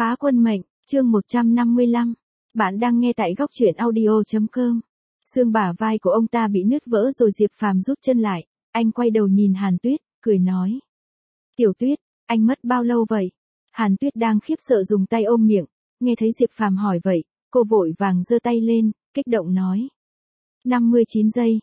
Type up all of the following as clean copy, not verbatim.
Phá quân mệnh, chương 155. Bạn đang nghe tại góc truyện audio.com. Xương bả vai của ông ta bị nứt vỡ rồi Diệp Phàm rút chân lại, anh quay đầu nhìn Hàn Tuyết, cười nói. Tiểu Tuyết, anh mất bao lâu vậy? Hàn Tuyết đang khiếp sợ dùng tay ôm miệng, nghe thấy Diệp Phàm hỏi vậy, cô vội vàng giơ tay lên, kích động nói. 59 giây,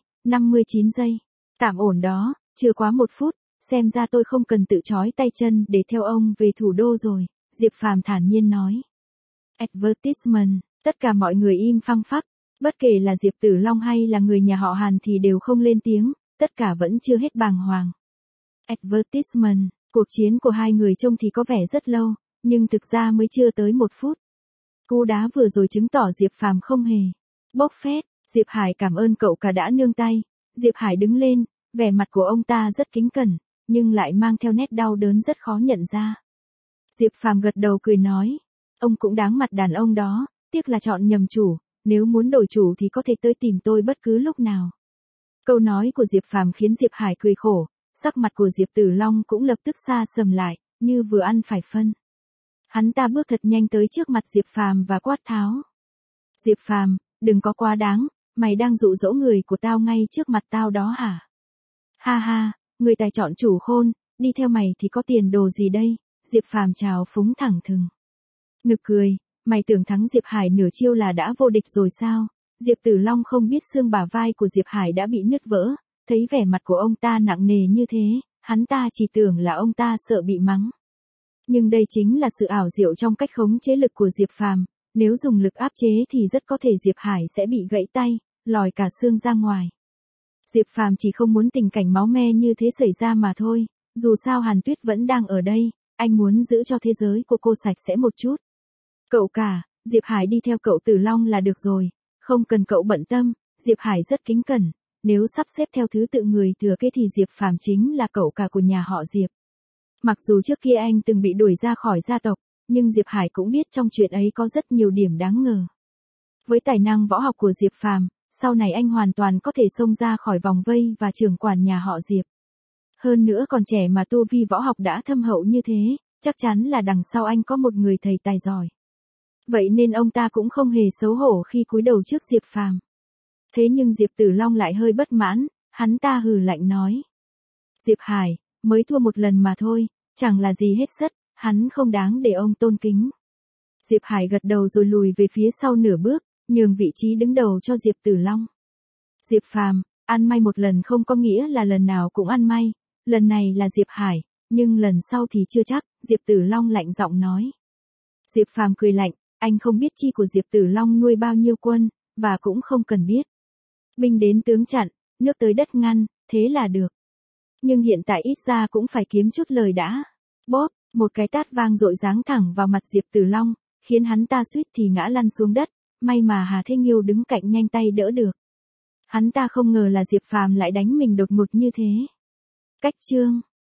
59 giây. Tạm ổn đó, chưa quá 1 phút, xem ra tôi không cần tự trói tay chân để theo ông về thủ đô rồi, Diệp Phàm thản nhiên nói. Advertisement, tất cả mọi người im phăng phắc, bất kể là Diệp Tử Long hay là người nhà họ Hàn thì đều không lên tiếng, tất cả vẫn chưa hết bàng hoàng. Advertisement, cuộc chiến của hai người trông thì có vẻ rất lâu, nhưng thực ra mới chưa tới 1 phút. Cú đá vừa rồi chứng tỏ Diệp Phàm không hề bốc phét. Diệp Hải cảm ơn cậu cả đã nương tay. Diệp Hải đứng lên, vẻ mặt của ông ta rất kính cẩn, nhưng lại mang theo nét đau đớn rất khó nhận ra. Diệp Phàm gật đầu cười nói, ông cũng đáng mặt đàn ông đó, tiếc là chọn nhầm chủ, nếu muốn đổi chủ thì có thể tới tìm tôi bất cứ lúc nào. Câu nói của Diệp Phàm khiến Diệp Hải cười khổ, sắc mặt của Diệp Tử Long cũng lập tức xa sầm lại, như vừa ăn phải phân. Hắn ta bước thật nhanh tới trước mặt Diệp Phàm và quát tháo. Diệp Phàm, đừng có quá đáng, mày đang dụ dỗ người của tao ngay trước mặt tao đó hả? Ha ha, người tài chọn chủ khôn, đi theo mày thì có tiền đồ gì đây? Diệp Phàm trào phúng thẳng thừng. Nực cười, mày tưởng thắng Diệp Hải nửa chiêu là đã vô địch rồi sao? Diệp Tử Long không biết xương bả vai của Diệp Hải đã bị nứt vỡ, thấy vẻ mặt của ông ta nặng nề như thế, hắn ta chỉ tưởng là ông ta sợ bị mắng. Nhưng đây chính là sự ảo diệu trong cách khống chế lực của Diệp Phàm, nếu dùng lực áp chế thì rất có thể Diệp Hải sẽ bị gãy tay, lòi cả xương ra ngoài. Diệp Phàm chỉ không muốn tình cảnh máu me như thế xảy ra mà thôi, dù sao Hàn Tuyết vẫn đang ở đây, anh muốn giữ cho thế giới của cô sạch sẽ một chút. Cậu cả, Diệp Hải đi theo cậu Tử Long là được rồi, không cần cậu bận tâm, Diệp Hải rất kính cẩn, nếu sắp xếp theo thứ tự người thừa kế thì Diệp Phàm chính là cậu cả của nhà họ Diệp. Mặc dù trước kia anh từng bị đuổi ra khỏi gia tộc, nhưng Diệp Hải cũng biết trong chuyện ấy có rất nhiều điểm đáng ngờ. Với tài năng võ học của Diệp Phàm, sau này anh hoàn toàn có thể xông ra khỏi vòng vây và trưởng quản nhà họ Diệp. Hơn nữa còn trẻ mà tu vi võ học đã thâm hậu như thế, chắc chắn là đằng sau anh có một người thầy tài giỏi. Vậy nên ông ta cũng không hề xấu hổ khi cúi đầu trước Diệp Phàm. Thế nhưng Diệp Tử Long lại hơi bất mãn, hắn ta hừ lạnh nói. Diệp Hải, mới thua 1 lần mà thôi, chẳng là gì hết sất, hắn không đáng để ông tôn kính. Diệp Hải gật đầu rồi lùi về phía sau nửa bước, nhường vị trí đứng đầu cho Diệp Tử Long. Diệp Phàm, ăn may 1 lần không có nghĩa là lần nào cũng ăn may, lần này là Diệp Hải, nhưng lần sau thì chưa chắc, Diệp Tử Long lạnh giọng nói. Diệp Phàm cười lạnh, anh không biết chi của Diệp Tử Long nuôi bao nhiêu quân, và cũng không cần biết. Binh đến tướng chặn, nước tới đất ngăn, thế là được. Nhưng hiện tại ít ra cũng phải kiếm chút lời đã. Bóp, một cái tát vang dội giáng thẳng vào mặt Diệp Tử Long, khiến hắn ta suýt thì ngã lăn xuống đất, may mà Hà Thế Nghiêu đứng cạnh nhanh tay đỡ được. Hắn ta không ngờ là Diệp Phàm lại đánh mình đột ngột như thế. Cách chương